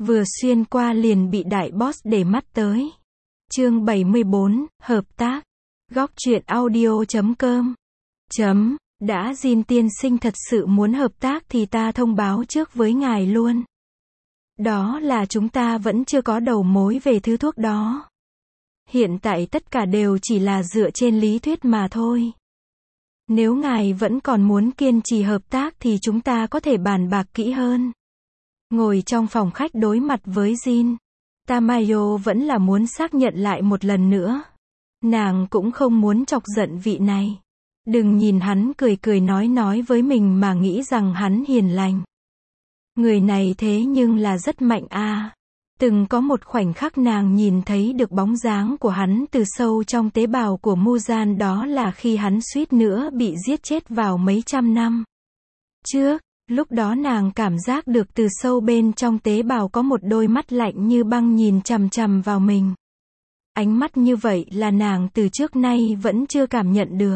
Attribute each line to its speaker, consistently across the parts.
Speaker 1: vừa xuyên qua liền bị đại boss để mắt tới. Chương 74, hợp tác. Góc truyện audio.com. Đã Jin tiên sinh thật sự muốn hợp tác thì ta thông báo trước với ngài luôn. Đó là chúng ta vẫn chưa có đầu mối về thứ thuốc đó. Hiện tại tất cả đều chỉ là dựa trên lý thuyết mà thôi. Nếu ngài vẫn còn muốn kiên trì hợp tác thì chúng ta có thể bàn bạc kỹ hơn. Ngồi trong phòng khách đối mặt với Jin, Tamayo vẫn là muốn xác nhận lại một lần nữa. Nàng cũng không muốn chọc giận vị này. Đừng nhìn hắn cười cười nói với mình mà nghĩ rằng hắn hiền lành. Người này thế nhưng là rất mạnh a. Từng có một khoảnh khắc nàng nhìn thấy được bóng dáng của hắn từ sâu trong tế bào của Muzan, đó là khi hắn suýt nữa bị giết chết vào mấy trăm năm trước. Lúc đó nàng cảm giác được từ sâu bên trong tế bào có một đôi mắt lạnh như băng nhìn chằm chằm vào mình. Ánh mắt như vậy là nàng từ trước nay vẫn chưa cảm nhận được.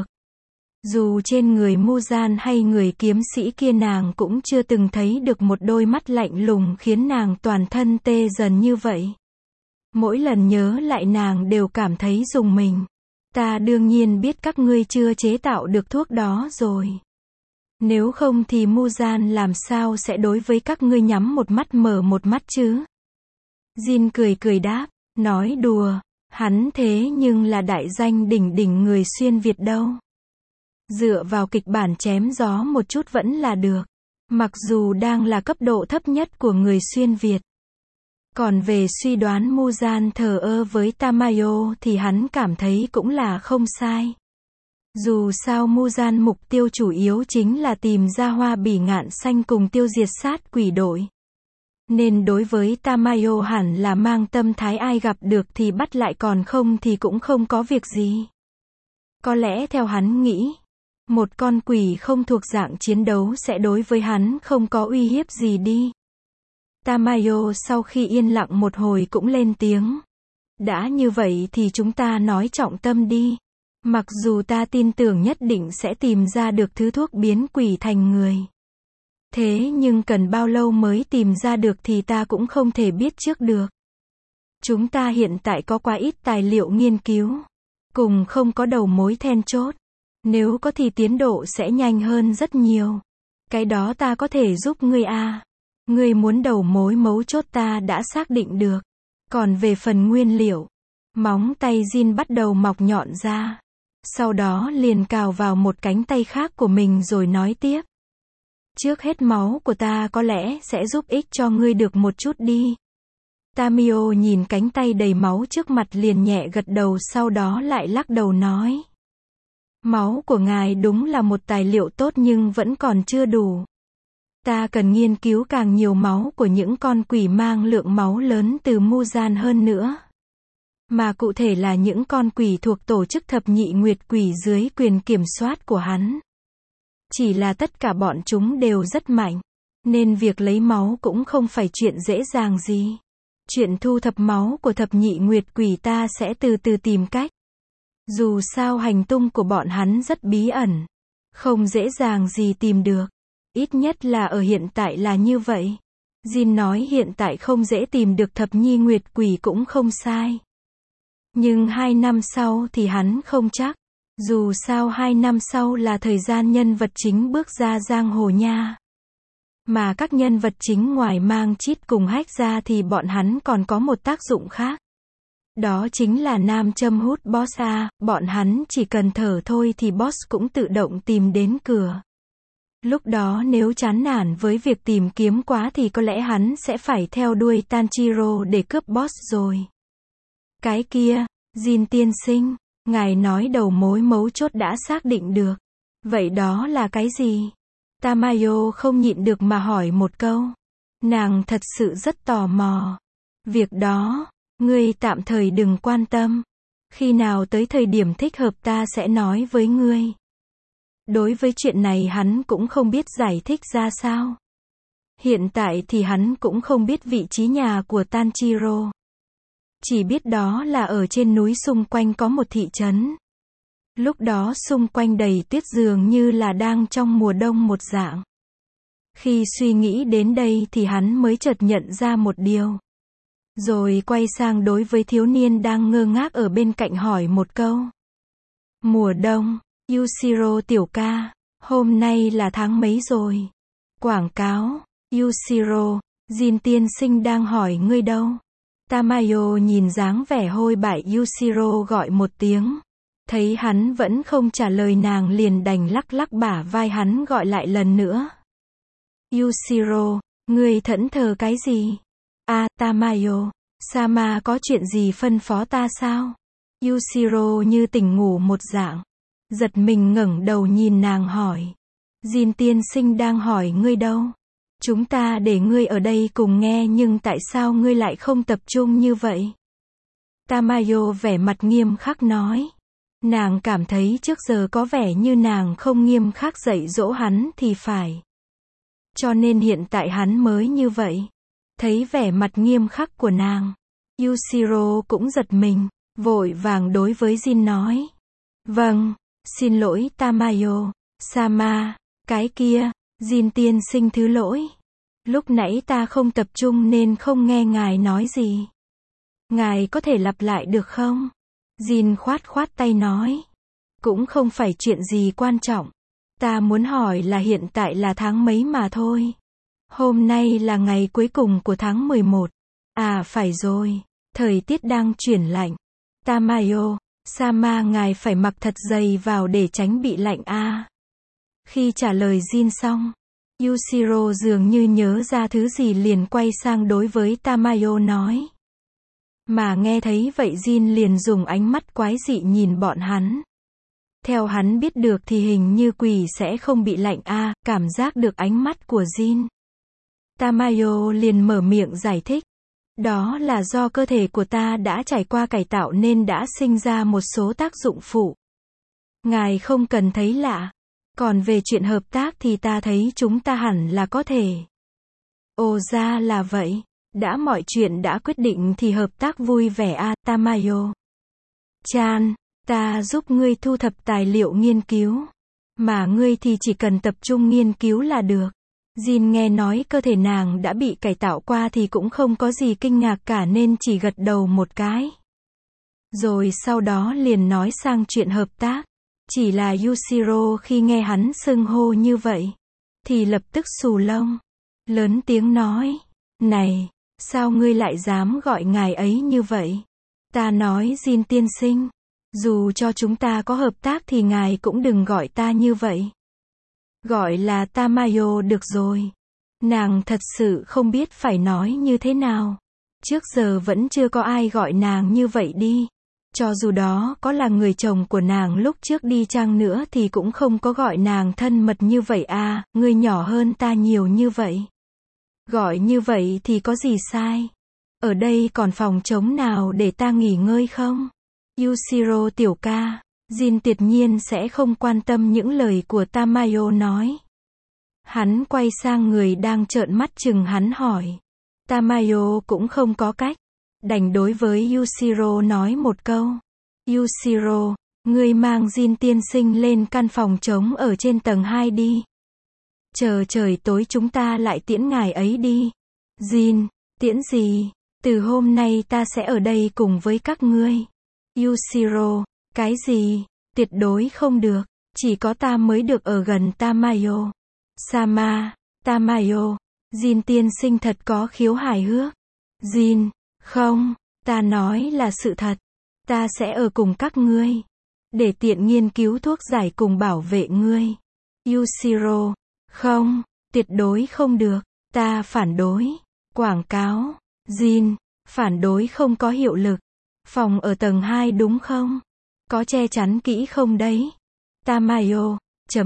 Speaker 1: Dù trên người Muzan hay người kiếm sĩ kia nàng cũng chưa từng thấy được một đôi mắt lạnh lùng khiến nàng toàn thân tê dần như vậy. Mỗi lần nhớ lại nàng đều cảm thấy rùng mình. Ta đương nhiên biết các ngươi chưa chế tạo được thuốc đó rồi. Nếu không thì Muzan làm sao sẽ đối với các ngươi nhắm một mắt mở một mắt chứ? Jin cười đáp, nói đùa, hắn thế nhưng là đại danh đỉnh đỉnh người xuyên Việt đâu. Dựa vào kịch bản chém gió một chút vẫn là được. Mặc dù đang là cấp độ thấp nhất của người xuyên Việt. Còn về suy đoán Muzan thờ ơ với Tamayo thì hắn cảm thấy cũng là không sai. Dù sao Muzan mục tiêu chủ yếu chính là tìm ra Hoa Bỉ Ngạn Xanh cùng tiêu diệt sát quỷ đội. Nên đối với Tamayo hẳn là mang tâm thái ai gặp được thì bắt lại, còn không thì cũng không có việc gì. Có lẽ theo hắn nghĩ, một con quỷ không thuộc dạng chiến đấu sẽ đối với hắn không có uy hiếp gì đi. Tamayo sau khi yên lặng một hồi cũng lên tiếng. Đã như vậy thì chúng ta nói trọng tâm đi. Mặc dù ta tin tưởng nhất định sẽ tìm ra được thứ thuốc biến quỷ thành người. Thế nhưng cần bao lâu mới tìm ra được thì ta cũng không thể biết trước được. Chúng ta hiện tại có quá ít tài liệu nghiên cứu. Cùng không có đầu mối then chốt. Nếu có thì tiến độ sẽ nhanh hơn rất nhiều. Cái đó ta có thể giúp ngươi a. Ngươi muốn đầu mối mấu chốt ta đã xác định được. Còn về phần nguyên liệu, móng tay Jin bắt đầu mọc nhọn ra. Sau đó liền cào vào một cánh tay khác của mình rồi nói tiếp. Trước hết máu của ta có lẽ sẽ giúp ích cho ngươi được một chút đi. Tamio nhìn cánh tay đầy máu trước mặt liền nhẹ gật đầu, sau đó lại lắc đầu nói. Máu của ngài đúng là một tài liệu tốt nhưng vẫn còn chưa đủ. Ta cần nghiên cứu càng nhiều máu của những con quỷ mang lượng máu lớn từ Muzan hơn nữa. Mà cụ thể là những con quỷ thuộc tổ chức thập nhị nguyệt quỷ dưới quyền kiểm soát của hắn. Chỉ là tất cả bọn chúng đều rất mạnh, nên việc lấy máu cũng không phải chuyện dễ dàng gì. Chuyện thu thập máu của thập nhị nguyệt quỷ ta sẽ từ từ tìm cách. Dù sao hành tung của bọn hắn rất bí ẩn, không dễ dàng gì tìm được. Ít nhất là ở hiện tại là như vậy. Jin nói hiện tại không dễ tìm được thập nhị nguyệt quỷ cũng không sai. Nhưng 2 năm sau thì hắn không chắc. Dù sao 2 năm sau là thời gian nhân vật chính bước ra giang hồ nha. Mà các nhân vật chính ngoài mang chít cùng hách ra thì bọn hắn còn có một tác dụng khác. Đó chính là nam châm hút boss a. Bọn hắn chỉ cần thở thôi thì boss cũng tự động tìm đến cửa. Lúc đó nếu chán nản với việc tìm kiếm quá thì có lẽ hắn sẽ phải theo đuôi Tanjiro để cướp boss rồi. Cái kia, Jin tiên sinh, ngài nói đầu mối mấu chốt đã xác định được. Vậy đó là cái gì? Tamayo không nhịn được mà hỏi một câu. Nàng thật sự rất tò mò. Việc đó, ngươi tạm thời đừng quan tâm. Khi nào tới thời điểm thích hợp ta sẽ nói với ngươi. Đối với chuyện này hắn cũng không biết giải thích ra sao. Hiện tại thì hắn cũng không biết vị trí nhà của Tanjiro. Chỉ biết đó là ở trên núi xung quanh có một thị trấn. Lúc đó xung quanh đầy tuyết dường như là đang trong mùa đông một dạng. Khi suy nghĩ đến đây thì hắn mới chợt nhận ra một điều. Rồi quay sang đối với thiếu niên đang ngơ ngác ở bên cạnh hỏi một câu. Mùa đông, Yushiro tiểu ca, hôm nay là tháng mấy rồi? Quảng cáo, Yushiro, Jin tiên sinh đang hỏi ngươi đâu? Tamayo nhìn dáng vẻ hôi bại Yushiro gọi một tiếng. Thấy hắn vẫn không trả lời nàng liền đành lắc lắc bả vai hắn gọi lại lần nữa. Yushiro, ngươi thẫn thờ cái gì? Tamayo, Sama có chuyện gì phân phó ta sao? Yushiro như tỉnh ngủ một dạng. Giật mình ngẩng đầu nhìn nàng hỏi. Jin tiên sinh đang hỏi ngươi đâu? Chúng ta để ngươi ở đây cùng nghe nhưng tại sao ngươi lại không tập trung như vậy? Tamayo vẻ mặt nghiêm khắc nói. Nàng cảm thấy trước giờ có vẻ như nàng không nghiêm khắc dạy dỗ hắn thì phải. Cho nên hiện tại hắn mới như vậy. Thấy vẻ mặt nghiêm khắc của nàng, Yushiro cũng giật mình, vội vàng đối với Jin nói. Vâng, xin lỗi Tamayo, Sama, cái kia, Jin tiên sinh thứ lỗi. Lúc nãy ta không tập trung nên không nghe ngài nói gì. Ngài có thể lặp lại được không? Jin khoát khoát tay nói. Cũng không phải chuyện gì quan trọng. Ta muốn hỏi là hiện tại là tháng mấy mà thôi. Hôm nay là ngày cuối cùng của tháng 11. Phải rồi. Thời tiết đang chuyển lạnh. Tamayo, Sama ngài phải mặc thật dày vào để tránh bị lạnh Khi trả lời Jin xong, Yushiro dường như nhớ ra thứ gì liền quay sang đối với Tamayo nói. Mà nghe thấy vậy Jin liền dùng ánh mắt quái dị nhìn bọn hắn. Theo hắn biết được thì hình như quỷ sẽ không bị lạnh cảm giác được ánh mắt của Jin. Tamayo liền mở miệng giải thích. Đó là do cơ thể của ta đã trải qua cải tạo nên đã sinh ra một số tác dụng phụ. Ngài không cần thấy lạ. Còn về chuyện hợp tác thì ta thấy chúng ta hẳn là có thể. Ồ ra là vậy. Đã mọi chuyện đã quyết định thì hợp tác vui vẻ Tamayo. Chan, ta giúp ngươi thu thập tài liệu nghiên cứu. Mà ngươi thì chỉ cần tập trung nghiên cứu là được. Jin nghe nói cơ thể nàng đã bị cải tạo qua thì cũng không có gì kinh ngạc cả nên chỉ gật đầu một cái. Rồi sau đó liền nói sang chuyện hợp tác. Chỉ là Yushiro khi nghe hắn xưng hô như vậy, thì lập tức xù lông. Lớn tiếng nói. Này, sao ngươi lại dám gọi ngài ấy như vậy? Ta nói Jin tiên sinh. Dù cho chúng ta có hợp tác thì ngài cũng đừng gọi ta như vậy. Gọi là Tamayo được rồi. Nàng thật sự không biết phải nói như thế nào. Trước giờ vẫn chưa có ai gọi nàng như vậy đi. Cho dù đó có là người chồng của nàng lúc trước đi chăng nữa thì cũng không có gọi nàng thân mật như vậy ngươi nhỏ hơn ta nhiều như vậy. Gọi như vậy thì có gì sai? Ở đây còn phòng trống nào để ta nghỉ ngơi không? Yushiro tiểu ca, Jin tuyệt nhiên sẽ không quan tâm những lời của Tamayo nói. Hắn quay sang người đang trợn mắt chừng hắn hỏi. Tamayo cũng không có cách. Đành đối với Yushiro nói một câu. Yushiro, ngươi mang Jin tiên sinh lên căn phòng trống ở trên tầng 2 đi. Chờ trời tối chúng ta lại tiễn ngài ấy đi. Jin, tiễn gì? Từ hôm nay ta sẽ ở đây cùng với các ngươi. Yushiro, cái gì? Tuyệt đối không được. Chỉ có ta mới được ở gần Tamayo. Sama, Tamayo, Jin tiên sinh thật có khiếu hài hước. Jin, không, ta nói là sự thật. Ta sẽ ở cùng các ngươi. Để tiện nghiên cứu thuốc giải cùng bảo vệ ngươi. Yushiro, không, tuyệt đối không được. Ta phản đối. Quảng cáo. Jin, phản đối không có hiệu lực. Phòng ở tầng 2 đúng không? Có che chắn kỹ không đấy? Tamayo,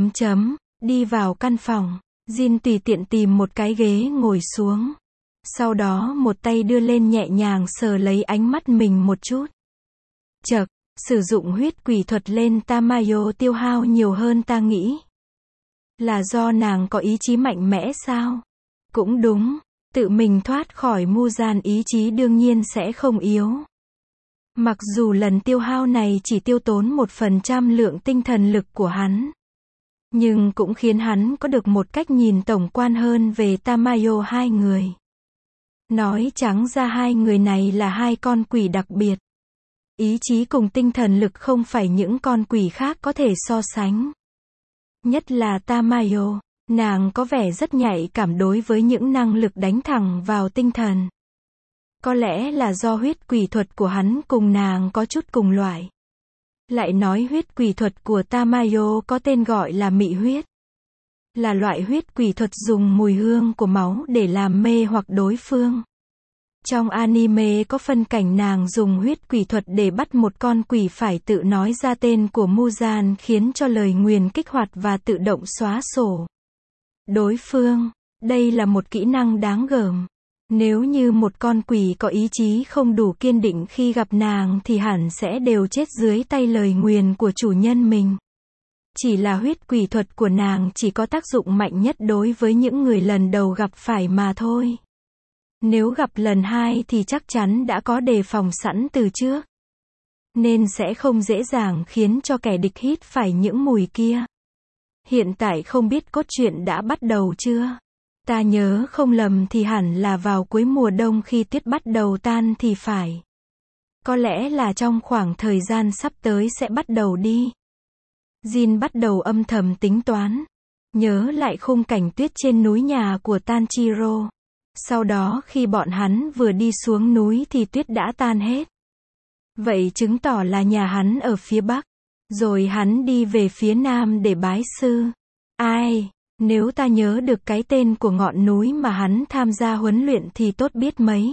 Speaker 1: đi vào căn phòng. Jin tùy tiện tìm một cái ghế ngồi xuống. Sau đó một tay đưa lên nhẹ nhàng sờ lấy ánh mắt mình một chút. Chậc, sử dụng huyết quỷ thuật lên Tamayo tiêu hao nhiều hơn ta nghĩ. Là do nàng có ý chí mạnh mẽ sao? Cũng đúng, tự mình thoát khỏi Muzan ý chí đương nhiên sẽ không yếu. Mặc dù lần tiêu hao này chỉ tiêu tốn 1% lượng tinh thần lực của hắn. Nhưng cũng khiến hắn có được một cách nhìn tổng quan hơn về Tamayo hai người. Nói trắng ra hai người này là hai con quỷ đặc biệt. Ý chí cùng tinh thần lực không phải những con quỷ khác có thể so sánh. Nhất là Tamayo, nàng có vẻ rất nhạy cảm đối với những năng lực đánh thẳng vào tinh thần. Có lẽ là do huyết quỷ thuật của hắn cùng nàng có chút cùng loại. Lại nói huyết quỷ thuật của Tamayo có tên gọi là mị huyết. Là loại huyết quỷ thuật dùng mùi hương của máu để làm mê hoặc đối phương. Trong anime có phân cảnh nàng dùng huyết quỷ thuật để bắt một con quỷ phải tự nói ra tên của Muzan khiến cho lời nguyền kích hoạt và tự động xóa sổ đối phương. Đây là một kỹ năng đáng gờm. Nếu như một con quỷ có ý chí không đủ kiên định khi gặp nàng thì hẳn sẽ đều chết dưới tay lời nguyền của chủ nhân mình. Chỉ là huyết quỷ thuật của nàng chỉ có tác dụng mạnh nhất đối với những người lần đầu gặp phải mà thôi. Nếu gặp lần hai thì chắc chắn đã có đề phòng sẵn từ trước. Nên sẽ không dễ dàng khiến cho kẻ địch hít phải những mùi kia. Hiện tại không biết cốt truyện đã bắt đầu chưa? Ta nhớ không lầm thì hẳn là vào cuối mùa đông khi tuyết bắt đầu tan thì phải. Có lẽ là trong khoảng thời gian sắp tới sẽ bắt đầu đi. Jin bắt đầu âm thầm tính toán. Nhớ lại khung cảnh tuyết trên núi nhà của Tanjiro. Sau đó khi bọn hắn vừa đi xuống núi thì tuyết đã tan hết. Vậy chứng tỏ là nhà hắn ở phía bắc. Rồi hắn đi về phía nam để bái sư. Ai, nếu ta nhớ được cái tên của ngọn núi mà hắn tham gia huấn luyện thì tốt biết mấy.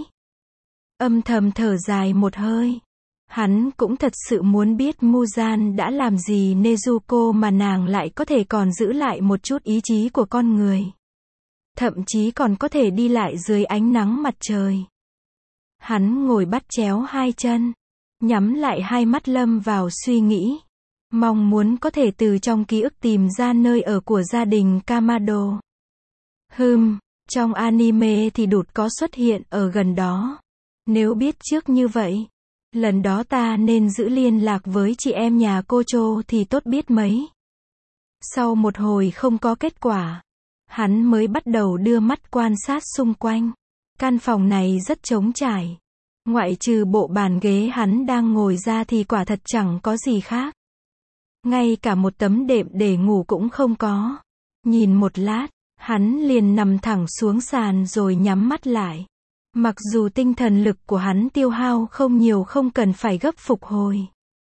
Speaker 1: Âm thầm thở dài một hơi. Hắn cũng thật sự muốn biết Muzan đã làm gì Nezuko mà nàng lại có thể còn giữ lại một chút ý chí của con người. Thậm chí còn có thể đi lại dưới ánh nắng mặt trời. Hắn ngồi bắt chéo hai chân, nhắm lại hai mắt lâm vào suy nghĩ. Mong muốn có thể từ trong ký ức tìm ra nơi ở của gia đình Kamado. Trong anime thì đụt có xuất hiện ở gần đó. Nếu biết trước như vậy, lần đó ta nên giữ liên lạc với chị em nhà cô Chô thì tốt biết mấy. Sau một hồi không có kết quả, hắn mới bắt đầu đưa mắt quan sát xung quanh. Căn phòng này rất trống trải. Ngoại trừ bộ bàn ghế hắn đang ngồi ra thì quả thật chẳng có gì khác. Ngay cả một tấm đệm để ngủ cũng không có. Nhìn một lát, hắn liền nằm thẳng xuống sàn rồi nhắm mắt lại. Mặc dù tinh thần lực của hắn tiêu hao không nhiều không cần phải gấp phục hồi.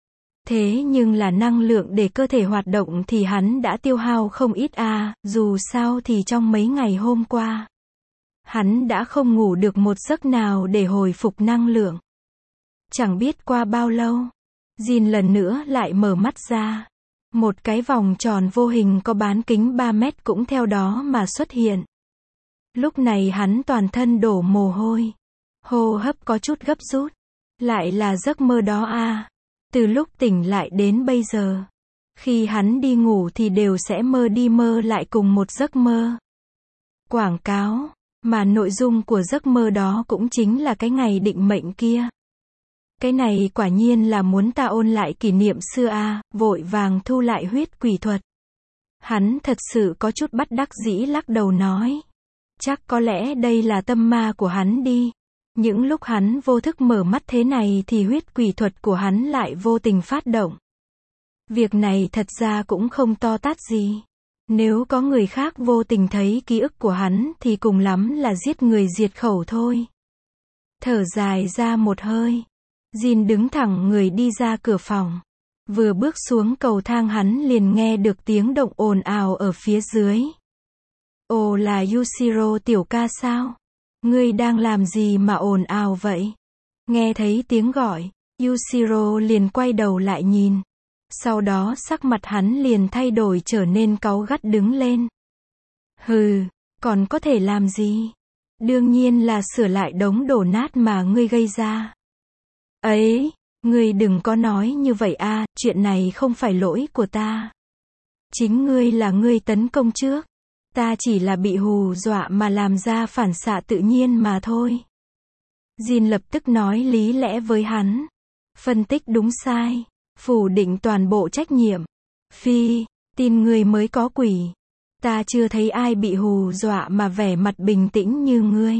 Speaker 1: Thế nhưng là năng lượng để cơ thể hoạt động thì hắn đã tiêu hao không ít dù sao thì trong mấy ngày hôm qua. Hắn đã không ngủ được một giấc nào để hồi phục năng lượng. Chẳng biết qua bao lâu, Jin lần nữa lại mở mắt ra. Một cái vòng tròn vô hình có bán kính 3 mét cũng theo đó mà xuất hiện. Lúc này hắn toàn thân đổ mồ hôi. Hô hấp có chút gấp rút. Lại là giấc mơ đó Từ lúc tỉnh lại đến bây giờ. Khi hắn đi ngủ thì đều sẽ mơ đi mơ lại cùng một giấc mơ. Quảng cáo. Mà nội dung của giấc mơ đó cũng chính là cái ngày định mệnh kia. Cái này quả nhiên là muốn ta ôn lại kỷ niệm xưa vội vàng thu lại huyết quỷ thuật. Hắn thật sự có chút bất đắc dĩ lắc đầu nói. Chắc có lẽ đây là tâm ma của hắn đi. Những lúc hắn vô thức mở mắt thế này thì huyết quỷ thuật của hắn lại vô tình phát động. Việc này thật ra cũng không to tát gì. Nếu có người khác vô tình thấy ký ức của hắn thì cùng lắm là giết người diệt khẩu thôi. Thở dài ra một hơi. Jin đứng thẳng người đi ra cửa phòng. Vừa bước xuống cầu thang hắn liền nghe được tiếng động ồn ào ở phía dưới. Ồ, là Yushiro tiểu ca sao? Ngươi đang làm gì mà ồn ào vậy? Nghe thấy tiếng gọi, Yushiro liền quay đầu lại nhìn. Sau đó sắc mặt hắn liền thay đổi trở nên cáu gắt đứng lên. Còn có thể làm gì? Đương nhiên là sửa lại đống đổ nát mà ngươi gây ra. Ấy, ngươi đừng có nói như vậy chuyện này không phải lỗi của ta. Chính ngươi là ngươi tấn công trước. Ta chỉ là bị hù dọa mà làm ra phản xạ tự nhiên mà thôi. Jin lập tức nói lý lẽ với hắn. Phân tích đúng sai. Phủ định toàn bộ trách nhiệm. Tin ngươi mới có quỷ. Ta chưa thấy ai bị hù dọa mà vẻ mặt bình tĩnh như ngươi.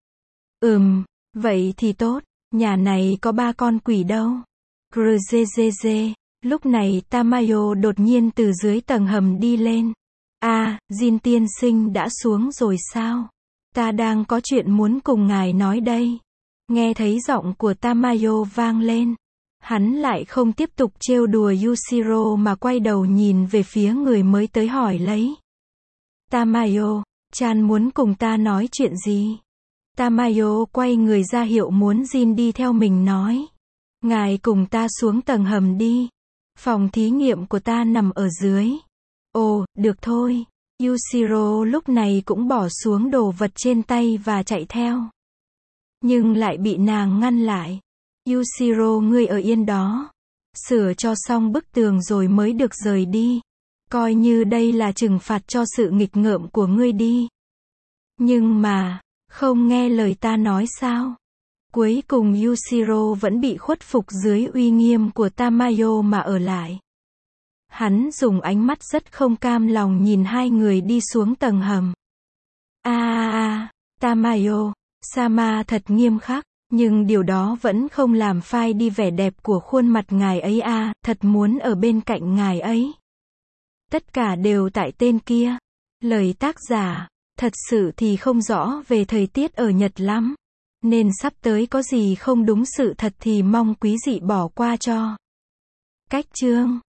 Speaker 1: Vậy thì tốt, nhà này có 3 con quỷ đâu. Grzzz, lúc này Tamayo đột nhiên từ dưới tầng hầm đi lên. Jin tiên sinh đã xuống rồi sao? Ta đang có chuyện muốn cùng ngài nói đây. Nghe thấy giọng của Tamayo vang lên. Hắn lại không tiếp tục trêu đùa Yushiro mà quay đầu nhìn về phía người mới tới hỏi lấy. Tamayo, chan muốn cùng ta nói chuyện gì? Tamayo quay người ra hiệu muốn Jin đi theo mình nói. Ngài cùng ta xuống tầng hầm đi. Phòng thí nghiệm của ta nằm ở dưới. Ồ, được thôi. Yushiro lúc này cũng bỏ xuống đồ vật trên tay và chạy theo. Nhưng lại bị nàng ngăn lại. Yushiro, ngươi ở yên đó. Sửa cho xong bức tường rồi mới được rời đi. Coi như đây là trừng phạt cho sự nghịch ngợm của ngươi đi. Nhưng mà, không nghe lời ta nói sao? Cuối cùng Yushiro vẫn bị khuất phục dưới uy nghiêm của Tamayo mà ở lại. Hắn dùng ánh mắt rất không cam lòng nhìn hai người đi xuống tầng hầm. Tamayo, Sama thật nghiêm khắc, nhưng điều đó vẫn không làm phai đi vẻ đẹp của khuôn mặt ngài ấy thật muốn ở bên cạnh ngài ấy. Tất cả đều tại tên kia. Lời tác giả, thật sự thì không rõ về thời tiết ở Nhật lắm. Nên sắp tới có gì không đúng sự thật thì mong quý vị bỏ qua cho. Cách chương